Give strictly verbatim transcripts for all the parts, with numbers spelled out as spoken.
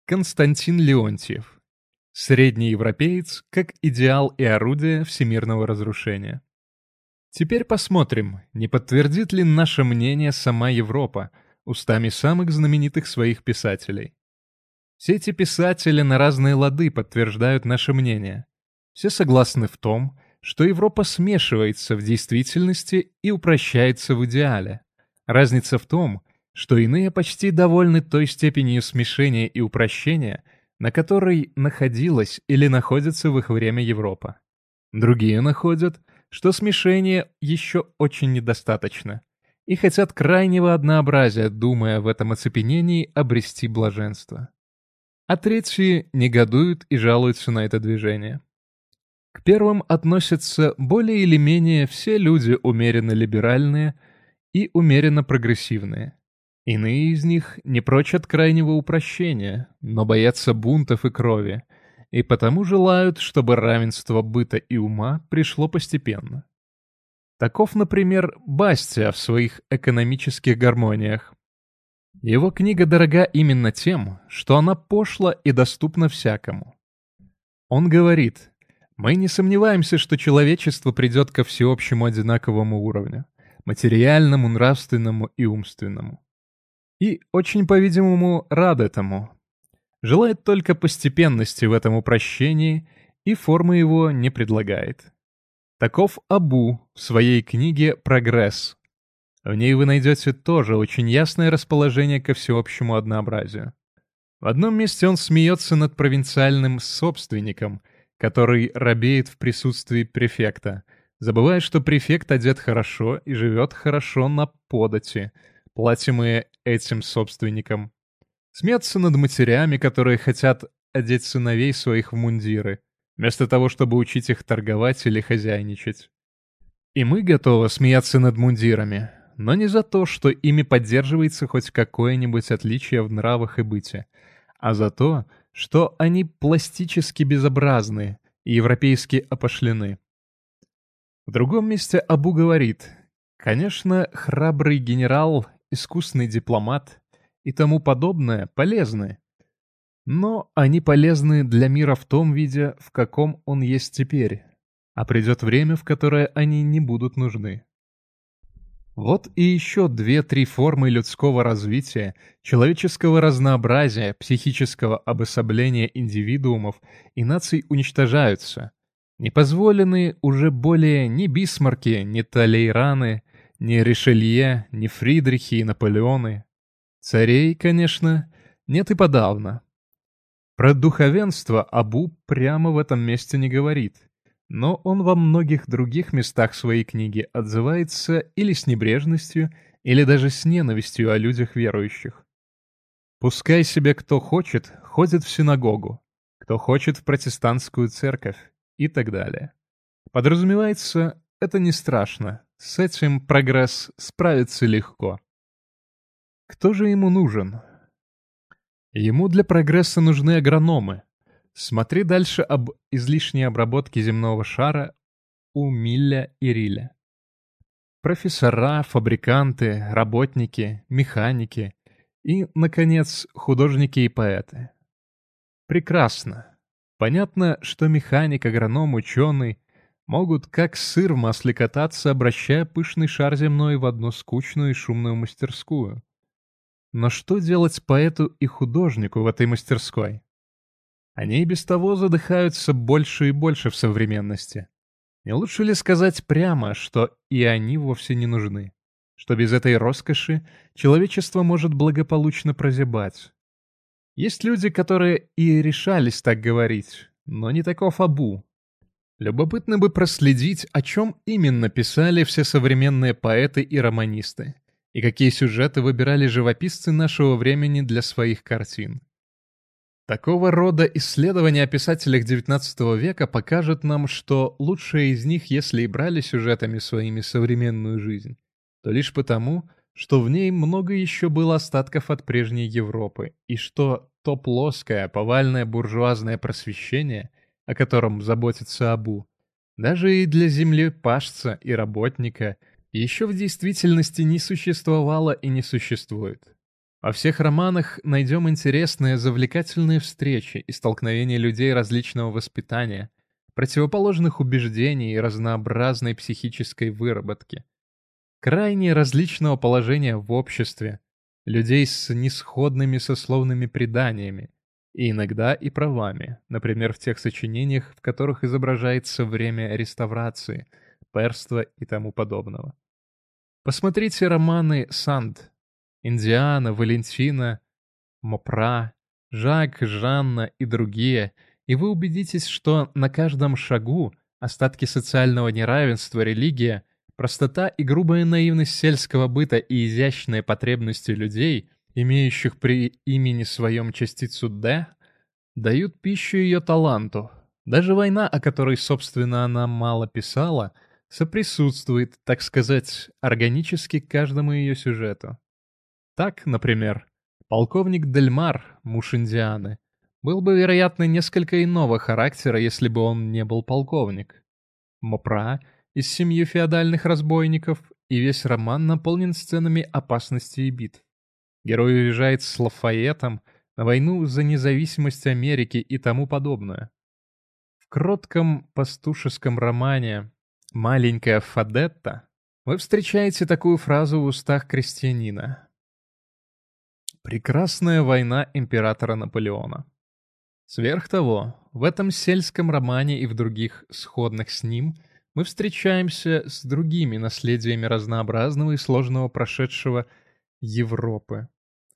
Константин Леонтьев. Средний европеец как идеал и орудие всемирного разрушения. Теперь посмотрим, не подтвердит ли наше мнение сама Европа устами самых знаменитых своих писателей. Все эти писатели на разные лады подтверждают наше мнение. Все согласны в том, что Европа смешивается в действительности и упрощается в идеале. Разница в том, что иные почти довольны той степенью смешения и упрощения, на которой находилась или находится в их время Европа. Другие находят, что смешения еще очень недостаточно, и хотят крайнего однообразия, думая в этом оцепенении обрести блаженство. А третьи негодуют и жалуются на это движение. К первым относятся более или менее все люди умеренно либеральные и умеренно прогрессивные. Иные из них не прочат крайнего упрощения, но боятся бунтов и крови, и потому желают, чтобы равенство быта и ума пришло постепенно. Таков, например, Бастиа в своих экономических гармониях. Его книга дорога именно тем, что она пошла и доступна всякому. Он говорит: «Мы не сомневаемся, что человечество придет ко всеобщему одинаковому уровню, материальному, нравственному и умственному. И очень, по-видимому, рад этому. Желает только постепенности в этом упрощении и формы его не предлагает». Таков Абу в своей книге «Прогресс». В ней вы найдете тоже очень ясное расположение ко всеобщему однообразию. В одном месте он смеется над провинциальным собственником, который робеет в присутствии префекта, забывая, что префект одет хорошо и живет хорошо на подати, платимые этим собственником. Смеется над матерями, которые хотят одеть сыновей своих в мундиры, вместо того, чтобы учить их торговать или хозяйничать. И мы готовы смеяться над мундирами, но не за то, что ими поддерживается хоть какое-нибудь отличие в нравах и быте, а за то, что они пластически безобразны и европейски опошлены. В другом месте Абу говорит: «Конечно, храбрый генерал, искусный дипломат и тому подобное полезны, но они полезны для мира в том виде, в каком он есть теперь, а придет время, в которое они не будут нужны». Вот и еще две-три формы людского развития, человеческого разнообразия, психического обособления индивидуумов и наций уничтожаются. Не позволены уже более ни Бисмарки, ни Талейраны, ни Ришелье, ни Фридрихи и Наполеоны. Царей, конечно, нет и подавно. Про духовенство Абу прямо в этом месте не говорит, но он во многих других местах своей книги отзывается или с небрежностью, или даже с ненавистью о людях верующих. Пускай себе кто хочет, ходит в синагогу, кто хочет в протестантскую церковь и так далее. Подразумевается, это не страшно, с этим прогресс справится легко. Кто же ему нужен? Ему для прогресса нужны агрономы. Смотри дальше об излишней обработке земного шара у Милля и Риля. Профессора, фабриканты, работники, механики и, наконец, художники и поэты. Прекрасно. Понятно, что механик, агроном, ученый могут как сыр в масле кататься, обращая пышный шар земной в одну скучную и шумную мастерскую. Но что делать поэту и художнику в этой мастерской? Они и без того задыхаются больше и больше в современности. Не лучше ли сказать прямо, что и они вовсе не нужны? Что без этой роскоши человечество может благополучно прозябать? Есть люди, которые и решались так говорить, но не таков Абу. Любопытно бы проследить, о чем именно писали все современные поэты и романисты, и какие сюжеты выбирали живописцы нашего времени для своих картин. Такого рода исследования о писателях девятнадцатого века покажут нам, что лучшие из них, если и брали сюжетами своими современную жизнь, то лишь потому, что в ней много еще было остатков от прежней Европы, и что то плоское, повальное буржуазное просвещение, о котором заботится Абу, даже и для землепашца и работника, еще в действительности не существовало и не существует. Во всех романах найдем интересные, завлекательные встречи и столкновения людей различного воспитания, противоположных убеждений и разнообразной психической выработки, крайне различного положения в обществе, людей с несходными сословными преданиями и иногда и правами, например, в тех сочинениях, в которых изображается время реставрации, перства и тому подобного. Посмотрите романы Санд, Индиана, Валентина, Мопра, Жак, Жанна и другие, и вы убедитесь, что на каждом шагу остатки социального неравенства, религия, простота и грубая наивность сельского быта и изящные потребности людей, имеющих при имени своем частицу «д», дают пищу ее таланту. Даже война, о которой, собственно, она мало писала, соприсутствует, так сказать, органически к каждому ее сюжету. Так, например, полковник Дельмар, муж Индианы, был бы, вероятно, несколько иного характера, если бы он не был полковник. Мопра из семьи феодальных разбойников, и весь роман наполнен сценами опасности и битв. Герой уезжает с Лафайетом на войну за независимость Америки и тому подобное. В кротком пастушеском романе «Маленькая Фадетта» вы встречаете такую фразу в устах крестьянина. «Прекрасная война императора Наполеона». Сверх того, в этом сельском романе и в других сходных с ним мы встречаемся с другими наследиями разнообразного и сложного прошедшего Европы.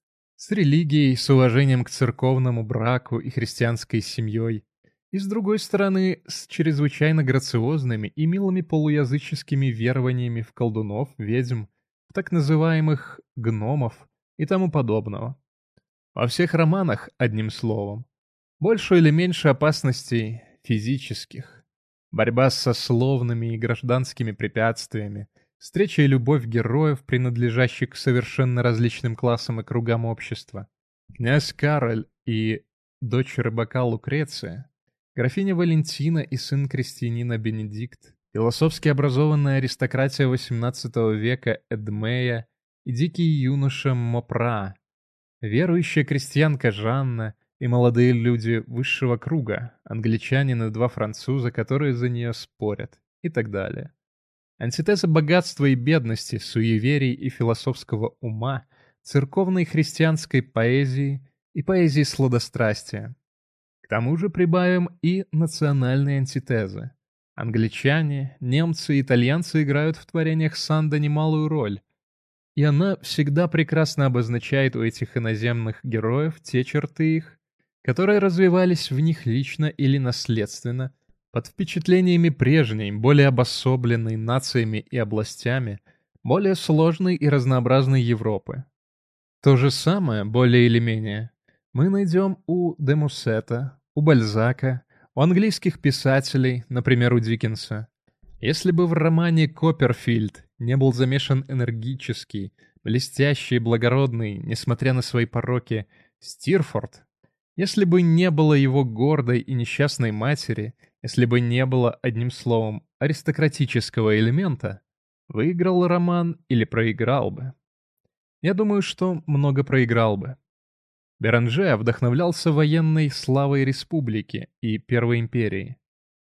С религией, с уважением к церковному браку и христианской семьей, и с другой стороны, с чрезвычайно грациозными и милыми полуязыческими верованиями в колдунов, ведьм, в так называемых гномов и тому подобного. Во всех романах, одним словом, больше или меньше опасностей физических, борьба с сословными и гражданскими препятствиями, встреча и любовь героев, принадлежащих к совершенно различным классам и кругам общества. Князь Кароль и дочь рыбака Лукреция, графиня Валентина и сын крестьянина Бенедикт, философски образованная аристократия восемнадцатого века Эдмея и дикий юноша Мопра, верующая крестьянка Жанна и молодые люди высшего круга, англичанин и два француза, которые за нее спорят, и так далее. Антитеза богатства и бедности, суеверий и философского ума, церковной христианской поэзии и поэзии сладострастия. К тому же прибавим и национальные антитезы. Англичане, немцы и итальянцы играют в творениях Санда немалую роль, и она всегда прекрасно обозначает у этих иноземных героев те черты их, которые развивались в них лично или наследственно, под впечатлениями прежней, более обособленной нациями и областями, более сложной и разнообразной Европы. То же самое, более или менее, мы найдем у де Муссета, у Бальзака, у английских писателей, например, у Диккенса. Если бы в романе «Копперфильд» не был замешан энергический, блестящий и благородный, несмотря на свои пороки, Стирфорд, если бы не было его гордой и несчастной матери, если бы не было, одним словом, аристократического элемента, выиграл роман или проиграл бы? Я думаю, что много проиграл бы. Беранже вдохновлялся военной славой республики и Первой империи.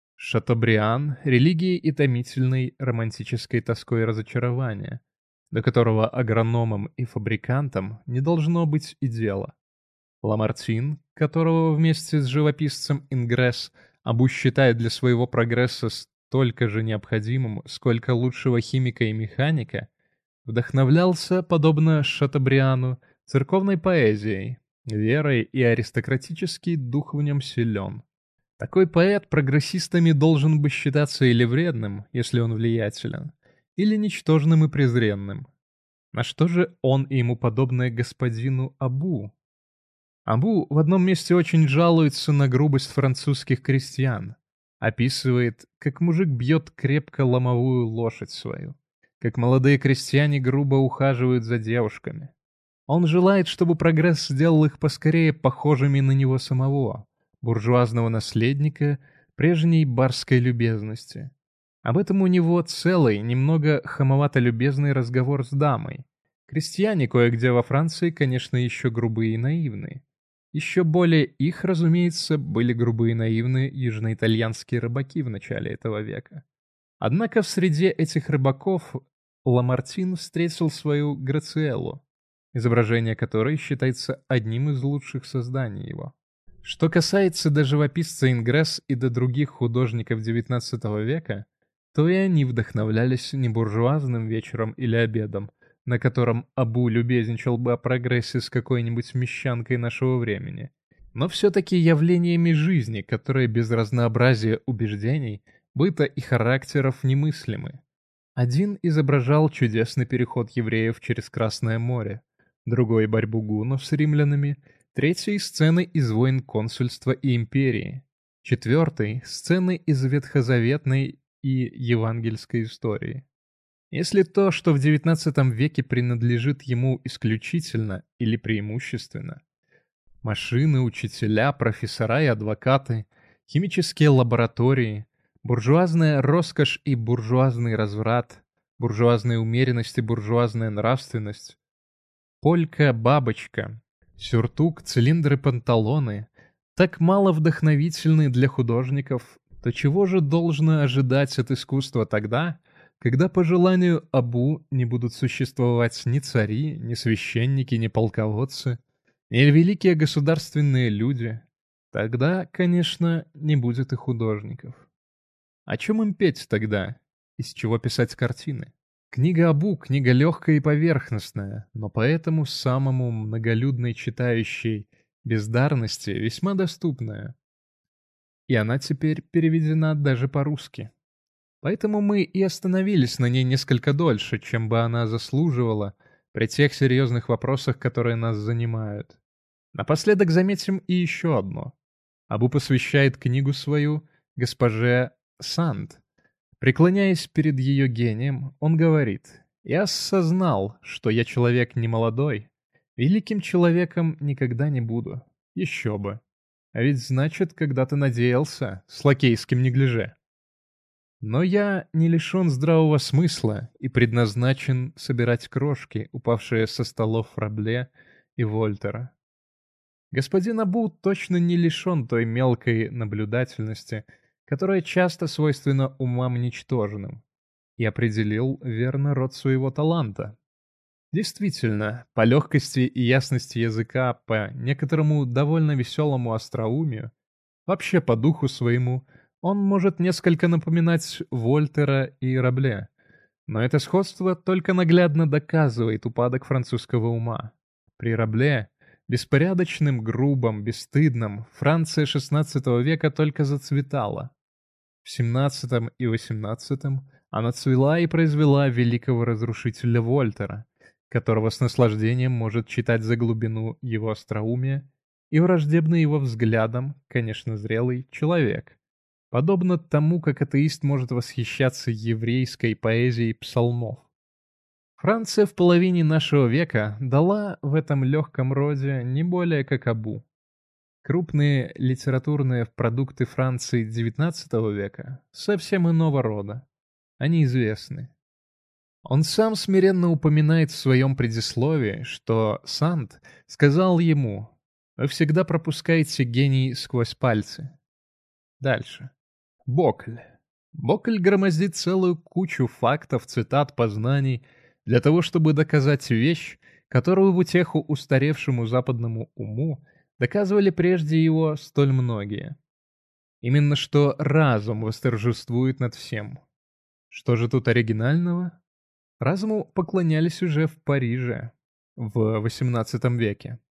Шатобриан — религией и томительной романтической тоской разочарования, до которого агрономам и фабрикантам не должно быть и дела. Ламартин, которого вместе с живописцем Ингресс Абу считает для своего прогресса столько же необходимым, сколько лучшего химика и механика, вдохновлялся, подобно Шатобриану, церковной поэзией, верой, и аристократический дух в нем силен. Такой поэт прогрессистами должен бы считаться или вредным, если он влиятелен, или ничтожным и презренным. На что же он и ему подобное господину Абу? Абу в одном месте очень жалуется на грубость французских крестьян, описывает, как мужик бьет крепко ломовую лошадь свою, как молодые крестьяне грубо ухаживают за девушками. Он желает, чтобы прогресс сделал их поскорее похожими на него самого, буржуазного наследника прежней барской любезности. Об этом у него целый, немного хамовато-любезный разговор с дамой, Крестьяне кое-где во Франции, конечно, еще грубые и наивные. Еще более их, разумеется, были грубые и наивные южноитальянские рыбаки в начале этого века. Однако в среде этих рыбаков Ламартин встретил свою Грациэллу, изображение которой считается одним из лучших созданий его. Что касается до живописца Ингресс и до других художников девятнадцатого века, то и они вдохновлялись не буржуазным вечером или обедом, на котором Абу любезничал бы о прогрессе с какой-нибудь мещанкой нашего времени, но все-таки явлениями жизни, которые без разнообразия убеждений, быта и характеров немыслимы. Один изображал чудесный переход евреев через Красное море, другой — борьбу гуннов с римлянами, третий — сцены из войн консульства и империи, четвертый — сцены из ветхозаветной и евангельской истории. Если то, что в девятнадцатом веке принадлежит ему исключительно или преимущественно, машины, учителя, профессора и адвокаты, химические лаборатории, буржуазная роскошь и буржуазный разврат, буржуазная умеренность и буржуазная нравственность, полька-бабочка, сюртук, цилиндры, панталоны, так мало вдохновительны для художников, то чего же должно ожидать от искусства тогда, когда по желанию Абу не будут существовать ни цари, ни священники, ни полководцы, ни великие государственные люди? Тогда, конечно, не будет и художников. О чем им петь тогда? Из чего писать картины? Книга Абу — книга легкая и поверхностная, но поэтому самому многолюдной читающей бездарности весьма доступная. И она теперь переведена даже по-русски. Поэтому мы и остановились на ней несколько дольше, чем бы она заслуживала при тех серьезных вопросах, которые нас занимают. Напоследок заметим и еще одно. Абу посвящает книгу свою госпоже Санд. Преклоняясь перед ее гением, он говорит: «Я осознал, что я человек немолодой, великим человеком никогда не буду. Еще бы. А ведь значит, когда-то надеялся с лакейским неглиже. Но я не лишен здравого смысла и предназначен собирать крошки, упавшие со столов Рабле и Вольтера. Господин Абу точно не лишен той мелкой наблюдательности, которая часто свойственна умам ничтожным, и определил верно род своего таланта. Действительно, по легкости и ясности языка, по некоторому довольно веселому остроумию, вообще по духу своему, он может несколько напоминать Вольтера и Рабле, но это сходство только наглядно доказывает упадок французского ума. При Рабле, беспорядочным, грубым, бесстыдным, Франция шестнадцатого века только зацветала. В семнадцатом и восемнадцатом она цвела и произвела великого разрушителя Вольтера, которого с наслаждением может читать за глубину его остроумия и враждебный его взглядам, конечно, зрелый человек. Подобно тому, как атеист может восхищаться еврейской поэзией псалмов. Франция в половине нашего века дала в этом легком роде не более как Абу. Крупные литературные продукты Франции девятнадцатого века совсем иного рода. Они известны. Он сам смиренно упоминает в своем предисловии, что Санд сказал ему: «Вы всегда пропускаете гений сквозь пальцы». Дальше. Бокль. Бокль громоздит целую кучу фактов, цитат, познаний для того, чтобы доказать вещь, которую в утеху устаревшему западному уму доказывали прежде его столь многие. Именно что разум восторжествует над всем. Что же тут оригинального? Разуму поклонялись уже в Париже в восемнадцатом веке.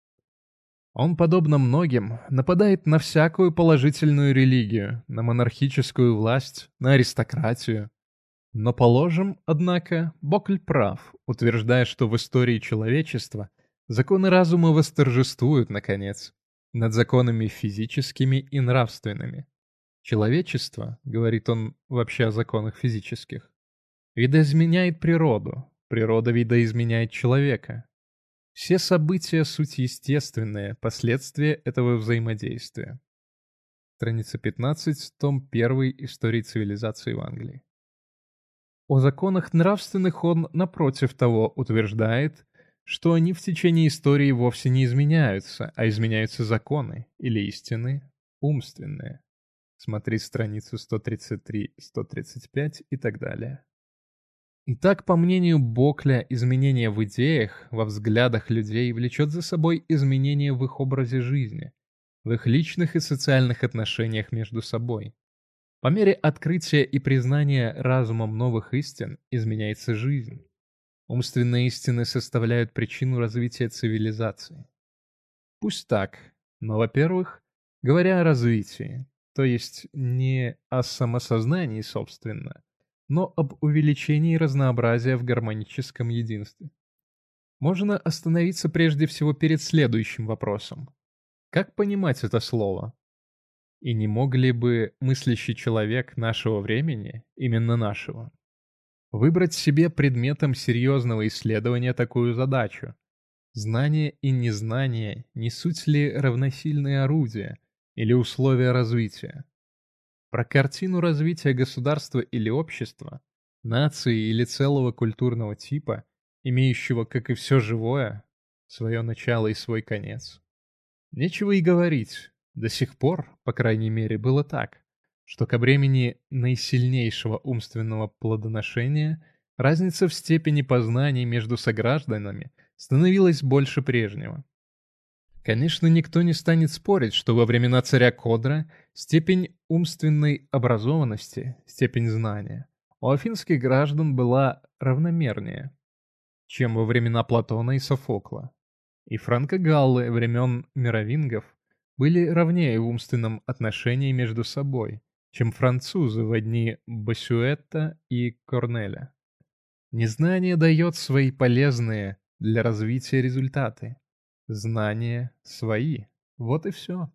Он, подобно многим, нападает на всякую положительную религию, на монархическую власть, на аристократию. Но положим, однако, Бокль прав, утверждая, что в истории человечества законы разума восторжествуют, наконец, над законами физическими и нравственными. Человечество, говорит он вообще о законах физических, видоизменяет природу, природа видоизменяет человека. Все события — суть естественные, последствия этого взаимодействия. Страница пятнадцать, том первый Истории цивилизации в Англии. О законах нравственных он, напротив того, утверждает, что они в течение истории вовсе не изменяются, а изменяются законы или истины умственные. Смотри страницу сто тридцать три сто тридцать пять и так далее. Итак, по мнению Бокля, изменение в идеях, во взглядах людей влечет за собой изменения в их образе жизни, в их личных и социальных отношениях между собой. По мере открытия и признания разумом новых истин изменяется жизнь. Умственные истины составляют причину развития цивилизации. Пусть так, но, во-первых, говоря о развитии, то есть не о самосознании, собственно, но об увеличении разнообразия в гармоническом единстве. Можно остановиться прежде всего перед следующим вопросом. Как понимать это слово? И не мог ли бы мыслящий человек нашего времени, именно нашего, выбрать себе предметом серьезного исследования такую задачу? Знание и незнание не суть ли равносильные орудия или условия развития? Про картину развития государства или общества, нации или целого культурного типа, имеющего, как и все живое, свое начало и свой конец. Нечего и говорить, до сих пор, по крайней мере, было так, что ко времени наисильнейшего умственного плодоношения разница в степени познаний между согражданами становилась больше прежнего. Конечно, никто не станет спорить, что во времена царя Кодра степень умственной образованности, степень знания у афинских граждан была равномернее, чем во времена Платона и Софокла. И франко-галлы времен мировингов были равнее в умственном отношении между собой, чем французы в дни Боссюэта и Корнеля. Незнание дает свои полезные для развития результаты. Знания свои. Вот и все.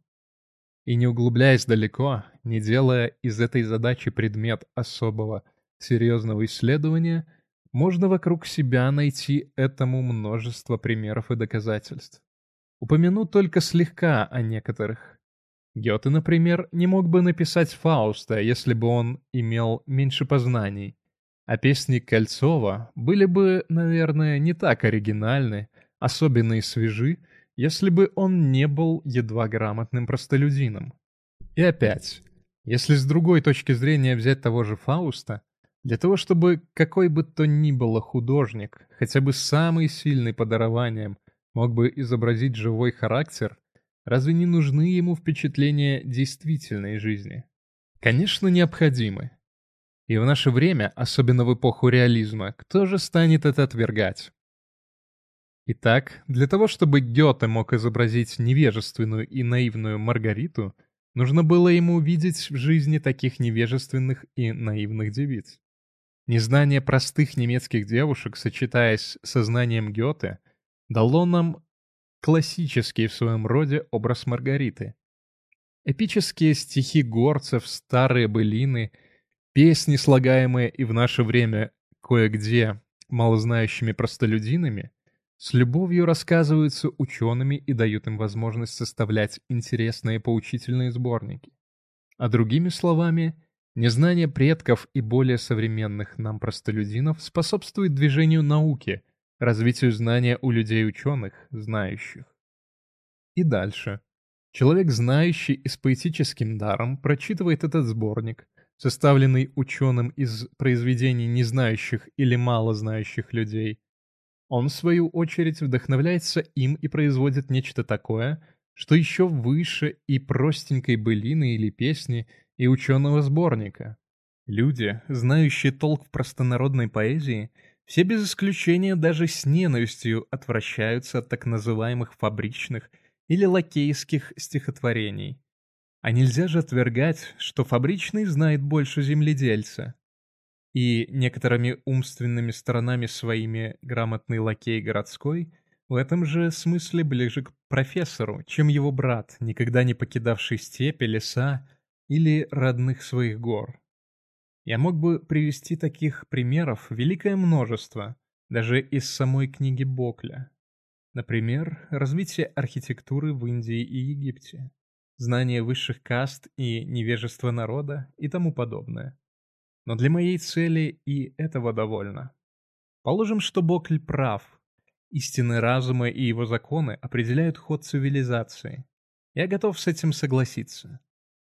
И не углубляясь далеко, не делая из этой задачи предмет особого серьезного исследования, можно вокруг себя найти этому множество примеров и доказательств. Упомяну только слегка о некоторых. Гёте, например, не мог бы написать Фауста, если бы он имел меньше познаний, а песни Кольцова были бы, наверное, не так оригинальны, особенно и свежи, если бы он не был едва грамотным простолюдином. И опять, если с другой точки зрения взять того же Фауста, для того, чтобы какой бы то ни было художник, хотя бы самый сильный по дарованиям, мог бы изобразить живой характер, разве не нужны ему впечатления действительной жизни? Конечно, необходимы. И в наше время, особенно в эпоху реализма, кто же станет это отвергать? Итак, для того, чтобы Гёте мог изобразить невежественную и наивную Маргариту, нужно было ему видеть в жизни таких невежественных и наивных девиц. Незнание простых немецких девушек, сочетаясь со знанием Гёте, дало нам классический в своем роде образ Маргариты. Эпические стихи горцев, старые былины, песни, слагаемые и в наше время кое-где малознающими простолюдинами, с любовью рассказываются учеными и дают им возможность составлять интересные поучительные сборники. А другими словами, незнание предков и более современных нам простолюдинов способствует движению науки, развитию знания у людей-ученых, знающих. И дальше. Человек, знающий и с поэтическим даром, прочитывает этот сборник, составленный ученым из произведений незнающих или мало знающих людей. Он, в свою очередь, вдохновляется им и производит нечто такое, что еще выше и простенькой былины или песни, и ученого сборника. Люди, знающие толк в простонародной поэзии, все без исключения даже с ненавистью отвращаются от так называемых фабричных или лакейских стихотворений. А нельзя же отвергать, что фабричный знает больше земледельца. И некоторыми умственными сторонами своими грамотный лакей городской в этом же смысле ближе к профессору, чем его брат, никогда не покидавший степи, леса или родных своих гор. Я мог бы привести таких примеров великое множество, даже из самой книги Бокля. Например, развитие архитектуры в Индии и Египте, знание высших каст и невежество народа и тому подобное. Но для моей цели и этого довольно. Положим, что Бокль прав, Истины разума и его законы определяют ход цивилизации. Я готов с этим согласиться.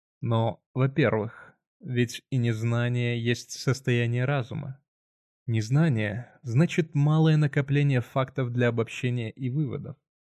Но, во-первых, ведь и незнание есть состояние разума. Незнание значит малое накопление фактов для обобщения и выводов.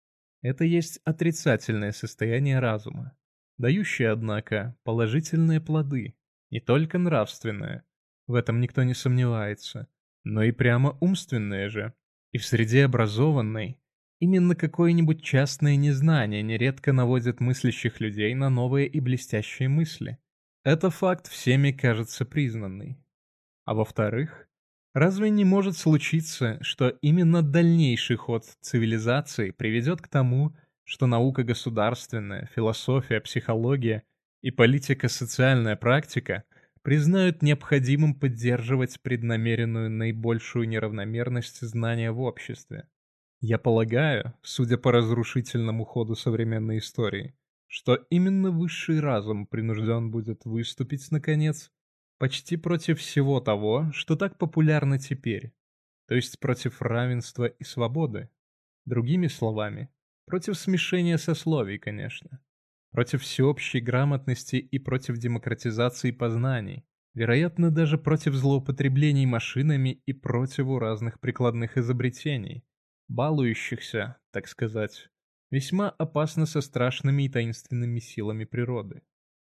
Это есть отрицательное состояние разума, дающее, однако, положительные плоды, не только нравственные, в этом никто не сомневается, но и прямо умственные же. И в среде образованной именно какое-нибудь частное незнание нередко наводит мыслящих людей на новые и блестящие мысли. Это факт всеми кажется признанный. А во-вторых, разве не может случиться, что именно дальнейший ход цивилизации приведет к тому, что наука государственная, философия, психология и политико-социальная практика признают необходимым поддерживать преднамеренную наибольшую неравномерность знания в обществе? Я полагаю, судя по разрушительному ходу современной истории, что именно высший разум принужден будет выступить, наконец, почти против всего того, что так популярно теперь, то есть против равенства и свободы. Другими словами, против смешения сословий, конечно, против всеобщей грамотности и против демократизации познаний, вероятно, даже против злоупотреблений машинами и против разных прикладных изобретений, балующихся, так сказать, весьма опасно со страшными и таинственными силами природы.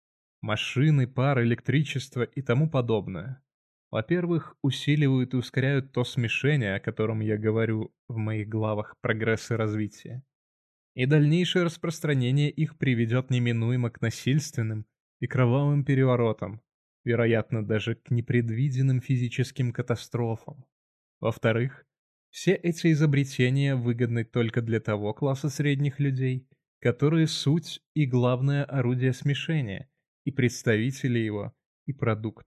Машины, пар, электричество и тому подобное. Во-первых, усиливают и ускоряют то смешение, о котором я говорю в моих главах «Прогресс и развитие». И дальнейшее распространение их приведет неминуемо к насильственным и кровавым переворотам, вероятно, даже к непредвиденным физическим катастрофам. Во-вторых, все эти изобретения выгодны только для того класса средних людей, которые суть и главное орудие смешения, и представители его, и продукт.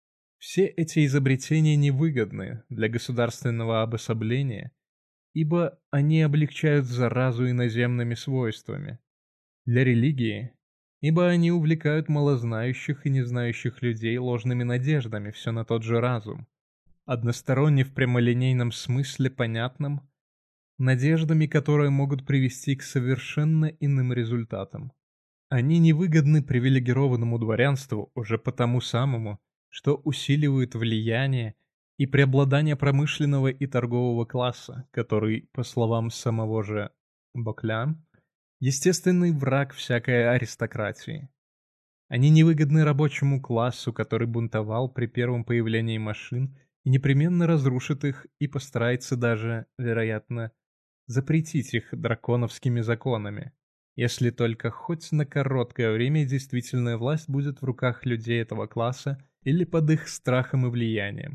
Все эти изобретения невыгодны для государственного обособления, ибо они облегчают заразу иноземными свойствами. Для религии, ибо они увлекают малознающих и незнающих людей ложными надеждами все на тот же разум, односторонне в прямолинейном смысле понятном, надеждами, которые могут привести к совершенно иным результатам. Они невыгодны привилегированному дворянству уже потому самому, что усиливают влияние и преобладание промышленного и торгового класса, который, по словам самого же Бокля, естественный враг всякой аристократии. Они невыгодны рабочему классу, который бунтовал при первом появлении машин и непременно разрушит их и постарается даже, вероятно, запретить их драконовскими законами, если только хоть на короткое время действительная власть будет в руках людей этого класса или под их страхом и влиянием.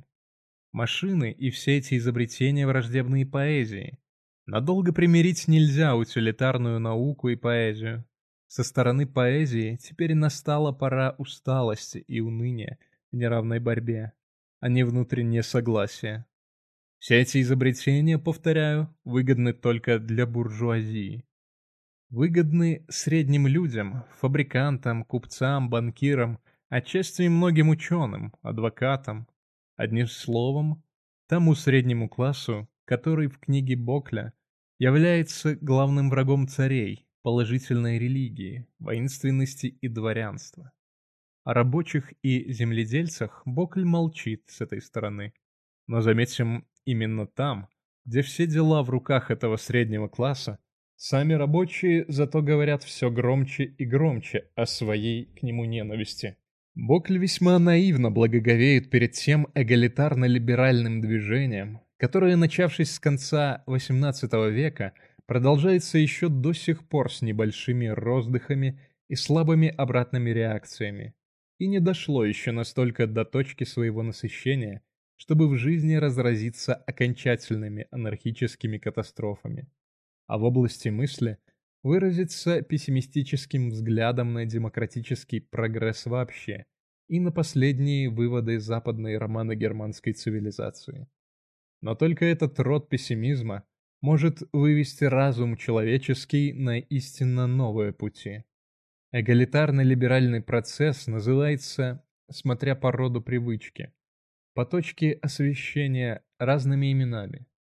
Машины и все эти изобретения враждебны поэзии. Надолго примирить нельзя утилитарную науку и поэзию. Со стороны поэзии теперь настала пора усталости и уныния в неравной борьбе, а не внутреннее согласие. Все эти изобретения, повторяю, выгодны только для буржуазии. Выгодны средним людям, фабрикантам, купцам, банкирам, отчасти и многим ученым, адвокатам. Одним словом, тому среднему классу, который в книге Бокля является главным врагом царей, положительной религии, воинственности и дворянства. О рабочих и земледельцах Бокль молчит с этой стороны. Но заметим, именно там, где все дела в руках этого среднего класса, сами рабочие зато говорят все громче и громче о своей к нему ненависти. Бокль весьма наивно благоговеет перед тем эгалитарно-либеральным движением, которое, начавшись с конца восемнадцатого века, продолжается еще до сих пор с небольшими роздыхами и слабыми обратными реакциями, и не дошло еще настолько до точки своего насыщения, чтобы в жизни разразиться окончательными анархическими катастрофами, а в области мысли выразиться пессимистическим взглядом на демократический прогресс вообще и на последние выводы западной романо-германской цивилизации. Но только этот род пессимизма может вывести разум человеческий на истинно новые пути. Эгалитарно-либеральный процесс называется, смотря по роду привычки, по точке освещения разными именами.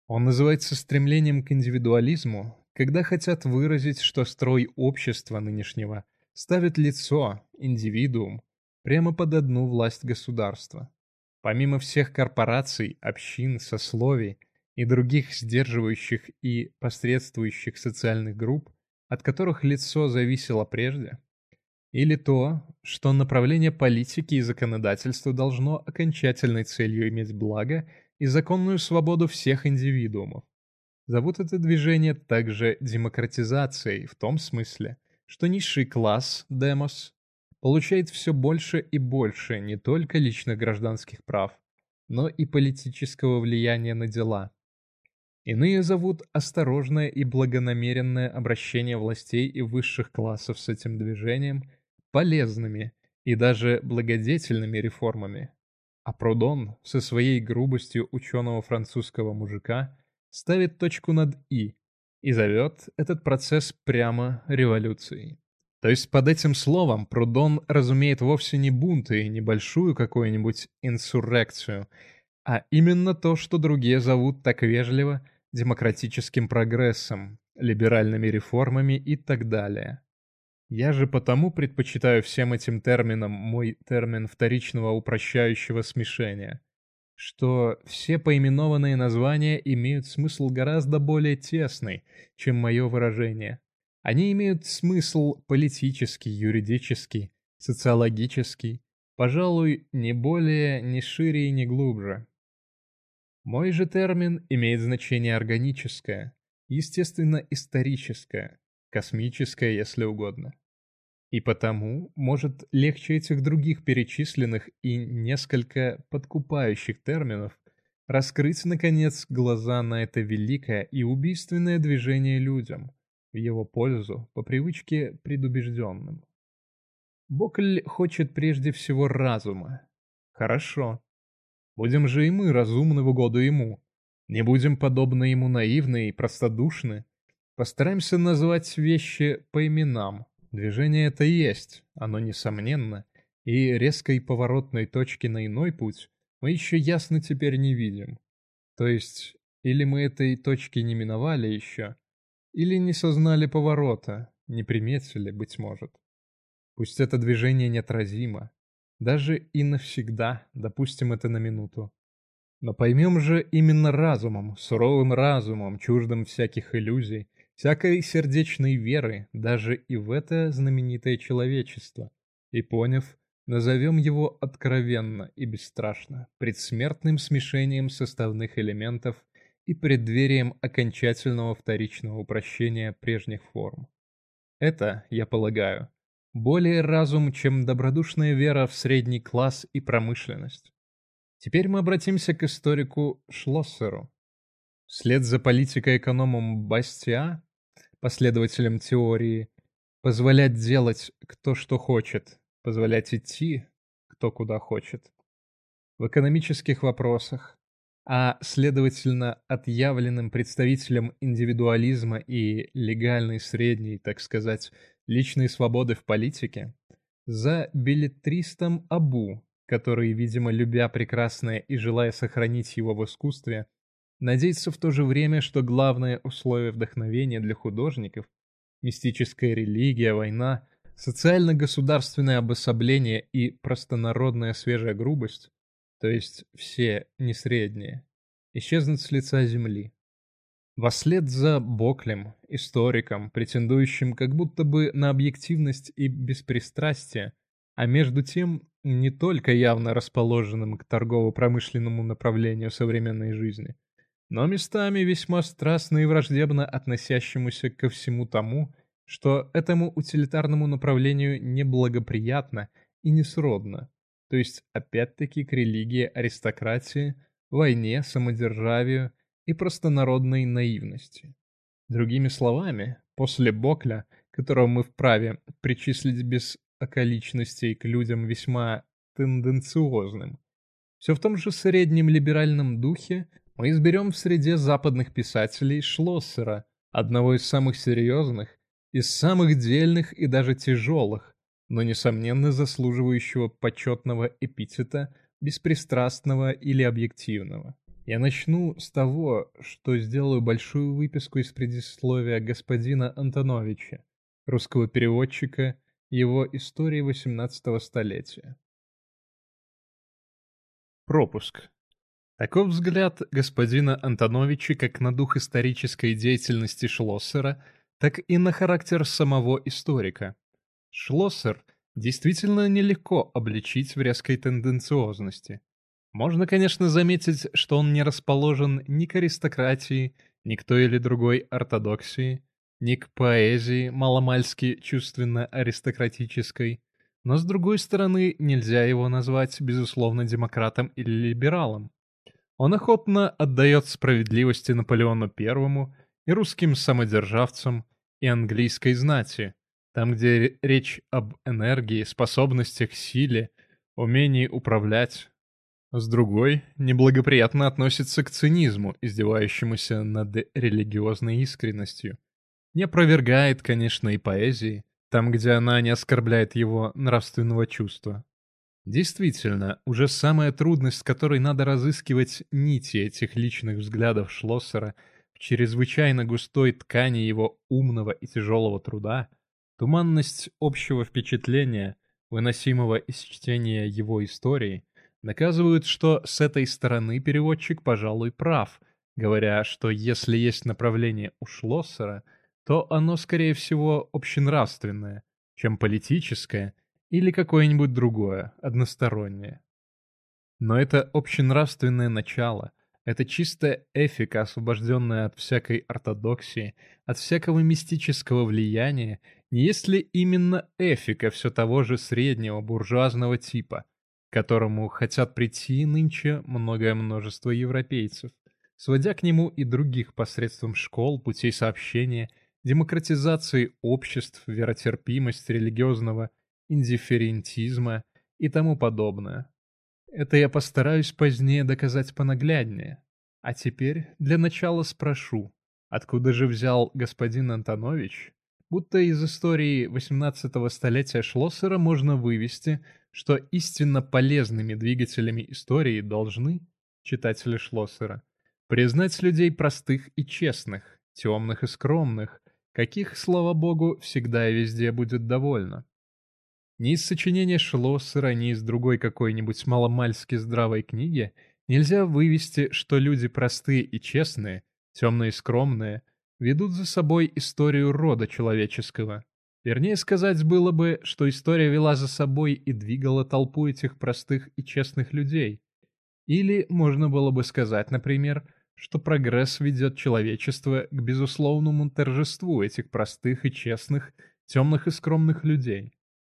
Он называется стремлением к индивидуализму, когда хотят выразить, что строй общества нынешнего ставит лицо, индивидуум, прямо под одну власть государства. Помимо всех корпораций, общин, сословий и других сдерживающих и посредствующих социальных групп, от которых лицо зависело прежде, или то, что направление политики и законодательства должно окончательной целью иметь благо и законную свободу всех индивидуумов. Зовут это движение также демократизацией в том смысле, что низший класс, демос, получает все больше и больше не только личных гражданских прав, но и политического влияния на дела. Иные зовут осторожное и благонамеренное обращение властей и высших классов с этим движением полезными и даже благодетельными реформами. А Прудон со своей грубостью ученого французского мужика ставит точку над «и» и зовет этот процесс прямо революцией. То есть под этим словом Прудон разумеет вовсе не бунты и небольшую какую-нибудь инсуррекцию, а именно то, что другие зовут так вежливо демократическим прогрессом, либеральными реформами и так далее. Я же потому предпочитаю всем этим терминам мой термин вторичного упрощающего смешения, что все поименованные названия имеют смысл гораздо более тесный, чем мое выражение. Они имеют смысл политический, юридический, социологический, пожалуй, не более, не шире и не глубже. Мой же термин имеет значение органическое, естественно-историческое, космическое, если угодно. И потому, может, легче этих других перечисленных и несколько подкупающих терминов раскрыть, наконец, глаза на это великое и убийственное движение людям, в его пользу, по привычке предубежденным. Бокль хочет прежде всего разума. Хорошо. Будем же и мы разумны в угоду ему. Не будем подобно ему наивны и простодушны. Постараемся назвать вещи по именам. Движение это есть, оно несомненно, и резкой поворотной точки на иной путь мы еще ясно теперь не видим. То есть, или мы этой точки не миновали еще, или не сознали поворота, не приметили, быть может. Пусть это движение неотразимо, даже и навсегда, допустим это на минуту. Но поймем же именно разумом, суровым разумом, чуждым всяких иллюзий, всякой сердечной веры, даже и в это знаменитое человечество, и, поняв, назовем его откровенно и бесстрашно, предсмертным смешением составных элементов и преддверием окончательного вторичного упрощения прежних форм. Это, я полагаю, более разум, чем добродушная вера в средний класс и промышленность. Теперь мы обратимся к историку Шлоссеру. Вслед за политико-экономом Бастиа, последователем теории «позволять делать кто что хочет, позволять идти кто куда хочет» в экономических вопросах, а, следовательно, отъявленным представителем индивидуализма и легальной средней, так сказать, личной свободы в политике, за беллетристом Абу, который, видимо, любя прекрасное и желая сохранить его в искусстве, надеется в то же время, что главное условие вдохновения для художников — мистическая религия, война, социально-государственное обособление и простонародная свежая грубость, то есть все не средние, исчезнут с лица земли. Вслед за Боклем, историком, претендующим как будто бы на объективность и беспристрастие, а между тем не только явно расположенным к торгово-промышленному направлению современной жизни, но местами весьма страстно и враждебно относящемуся ко всему тому, что этому утилитарному направлению неблагоприятно и несродно, то есть опять-таки к религии, аристократии, войне, самодержавию и простонародной наивности. Другими словами, после Бокля, которого мы вправе причислить без околичностей к людям весьма тенденциозным, все в том же среднем либеральном духе мы изберем в среде западных писателей Шлоссера, одного из самых серьезных, из самых дельных и даже тяжелых, но, несомненно, заслуживающего почетного эпитета беспристрастного или объективного. Я начну с того, что сделаю большую выписку из предисловия господина Антоновича, русского переводчика, его истории восемнадцатого столетия. Пропуск. Таков взгляд господина Антоновича как на дух исторической деятельности Шлоссера, так и на характер самого историка. Шлоссер действительно нелегко обличить в резкой тенденциозности. Можно, конечно, заметить, что он не расположен ни к аристократии, ни к той или другой ортодоксии, ни к поэзии маломальски чувственно-аристократической, но, с другой стороны, нельзя его назвать, безусловно, демократом или либералом. Он охотно отдает справедливости Наполеону Первому и русским самодержавцам, и английской знати, там, где речь об энергии, способностях, силе, умении управлять. С другой, неблагоприятно относится к цинизму, издевающемуся над религиозной искренностью. Не опровергает, конечно, и поэзии, там, где она не оскорбляет его нравственного чувства. Действительно, уже самая трудность, с которой надо разыскивать нити этих личных взглядов Шлоссера в чрезвычайно густой ткани его умного и тяжелого труда, туманность общего впечатления, выносимого из чтения его истории, доказывают, что с этой стороны переводчик, пожалуй, прав, говоря, что если есть направление у Шлоссера, то оно, скорее всего, общенравственное, чем политическое или какое-нибудь другое, одностороннее. Но это общенравственное начало, это чистая эфика, освобожденная от всякой ортодоксии, от всякого мистического влияния, не есть ли именно эфика все того же среднего буржуазного типа, к которому хотят прийти нынче многое множество европейцев, сводя к нему и других посредством школ, путей сообщения, демократизации обществ, веротерпимость религиозного индифферентизма и тому подобное. Это я постараюсь позднее доказать понагляднее. А теперь для начала спрошу, откуда же взял господин Антонович, будто из истории восемнадцатого столетия Шлоссера можно вывести, что истинно полезными двигателями истории должны, читатели Шлоссера, признать людей простых и честных, темных и скромных, каких, слава богу, всегда и везде будет довольно. Ни из сочинения Шлоссера, ни из другой какой-нибудь маломальски здравой книги нельзя вывести, что люди простые и честные, темные и скромные, ведут за собой историю рода человеческого. Вернее сказать было бы, что история вела за собой и двигала толпу этих простых и честных людей. Или можно было бы сказать, например, что прогресс ведет человечество к безусловному торжеству этих простых и честных, темных и скромных людей.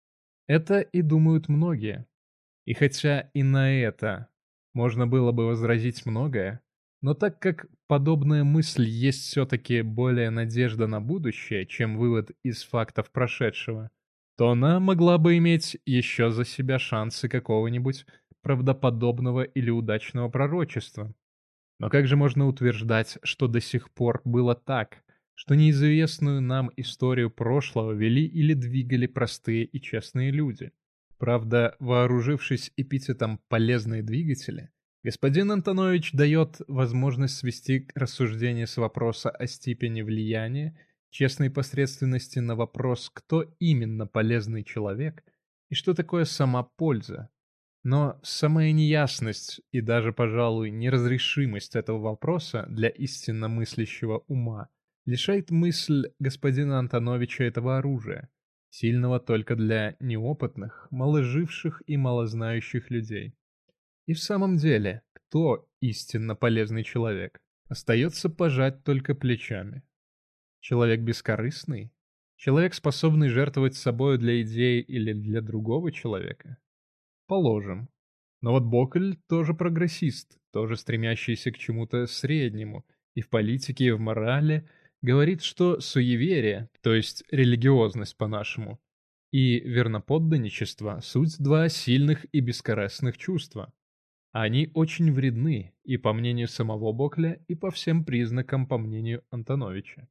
Это и думают многие. И хотя и на это можно было бы возразить многое, но так как подобная мысль есть все-таки более надежда на будущее, чем вывод из фактов прошедшего, то она могла бы иметь еще за себя шансы какого-нибудь правдоподобного или удачного пророчества. Но как же можно утверждать, что до сих пор было так, что неизвестную нам историю прошлого вели или двигали простые и честные люди? Правда, вооружившись эпитетом «полезные двигатели», господин Антонович дает возможность свести рассуждение с вопроса о степени влияния честной посредственности на вопрос, кто именно полезный человек и что такое сама польза. Но самая неясность и даже, пожалуй, неразрешимость этого вопроса для истинно мыслящего ума лишает мысль господина Антоновича этого оружия, сильного только для неопытных, маложивших и малознающих людей. И в самом деле, кто истинно полезный человек? Остается пожать только плечами. Человек бескорыстный? Человек, способный жертвовать собою для идеи или для другого человека? Положим. Но вот Бокль тоже прогрессист, тоже стремящийся к чему-то среднему, и в политике, и в морали, говорит, что суеверие, то есть религиозность по-нашему, и верноподданничество — суть два сильных и бескорыстных чувства. Они очень вредны и по мнению самого Бокля, и по всем признакам по мнению Антоновича.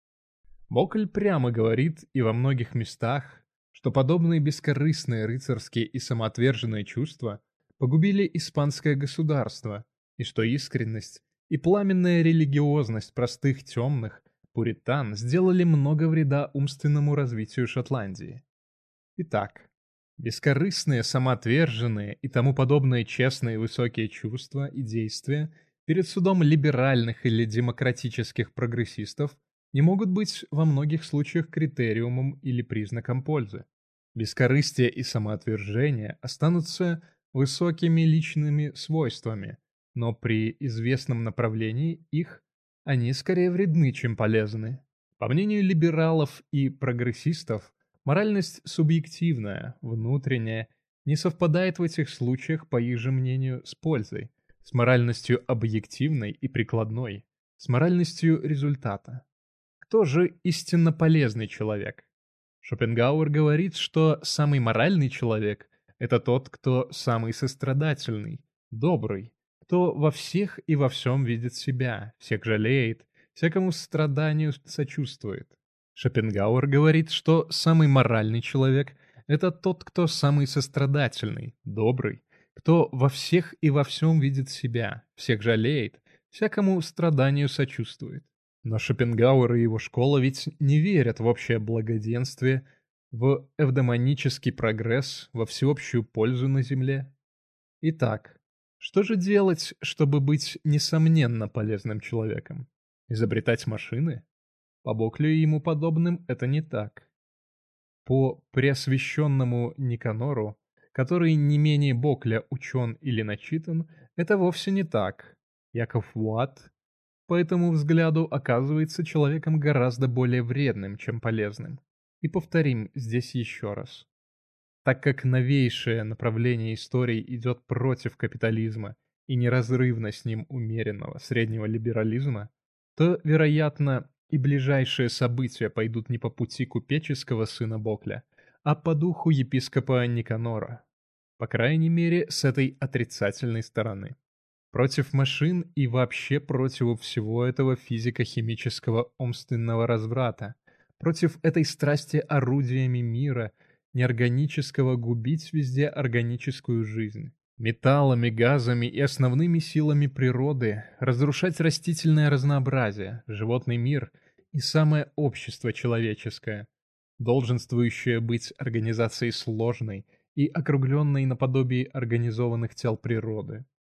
Бокль прямо говорит и во многих местах, что подобные бескорыстные рыцарские и самоотверженные чувства погубили испанское государство, и что искренность и пламенная религиозность простых темных пуритан сделали много вреда умственному развитию Шотландии. Итак, бескорыстные, самоотверженные и тому подобные честные высокие чувства и действия перед судом либеральных или демократических прогрессистов не могут быть во многих случаях критериумом или признаком пользы. Бескорыстие и самоотвержение останутся высокими личными свойствами, но при известном направлении их они скорее вредны, чем полезны. По мнению либералов и прогрессистов, моральность субъективная, внутренняя, не совпадает в этих случаях, по их же мнению, с пользой, с моральностью объективной и прикладной, с моральностью результата. Кто же истинно полезный человек? Шопенгауэр говорит, что самый моральный человек – это тот, кто самый сострадательный, добрый, кто во всех и во всем видит себя, всех жалеет, всякому страданию сочувствует. Шопенгауэр говорит, что самый моральный человек – это тот, кто самый сострадательный, добрый, кто во всех и во всем видит себя, всех жалеет, всякому страданию сочувствует. Но Шопенгауэр и его школа ведь не верят в общее благоденствие, в эвдемонический прогресс, во всеобщую пользу на Земле. Итак, что же делать, чтобы быть несомненно полезным человеком? Изобретать машины? По Боклю и ему подобным это не так. По преосвященному Никанору, который не менее Бокля учен или начитан, это вовсе не так. Яков Уатт, по этому взгляду, оказывается человеком гораздо более вредным, чем полезным. И повторим здесь еще раз. Так как новейшее направление истории идет против капитализма и неразрывно с ним умеренного среднего либерализма, то, вероятно, и ближайшие события пойдут не по пути купеческого сына Бокля, а по духу епископа Никанора. По крайней мере, с этой отрицательной стороны. Против машин и вообще против всего этого физико-химического умственного разврата, против этой страсти орудиями мира, неорганического губить везде органическую жизнь, металлами, газами и основными силами природы, разрушать растительное разнообразие, животный мир и самое общество человеческое, долженствующее быть организацией сложной и округленной наподобие организованных тел природы.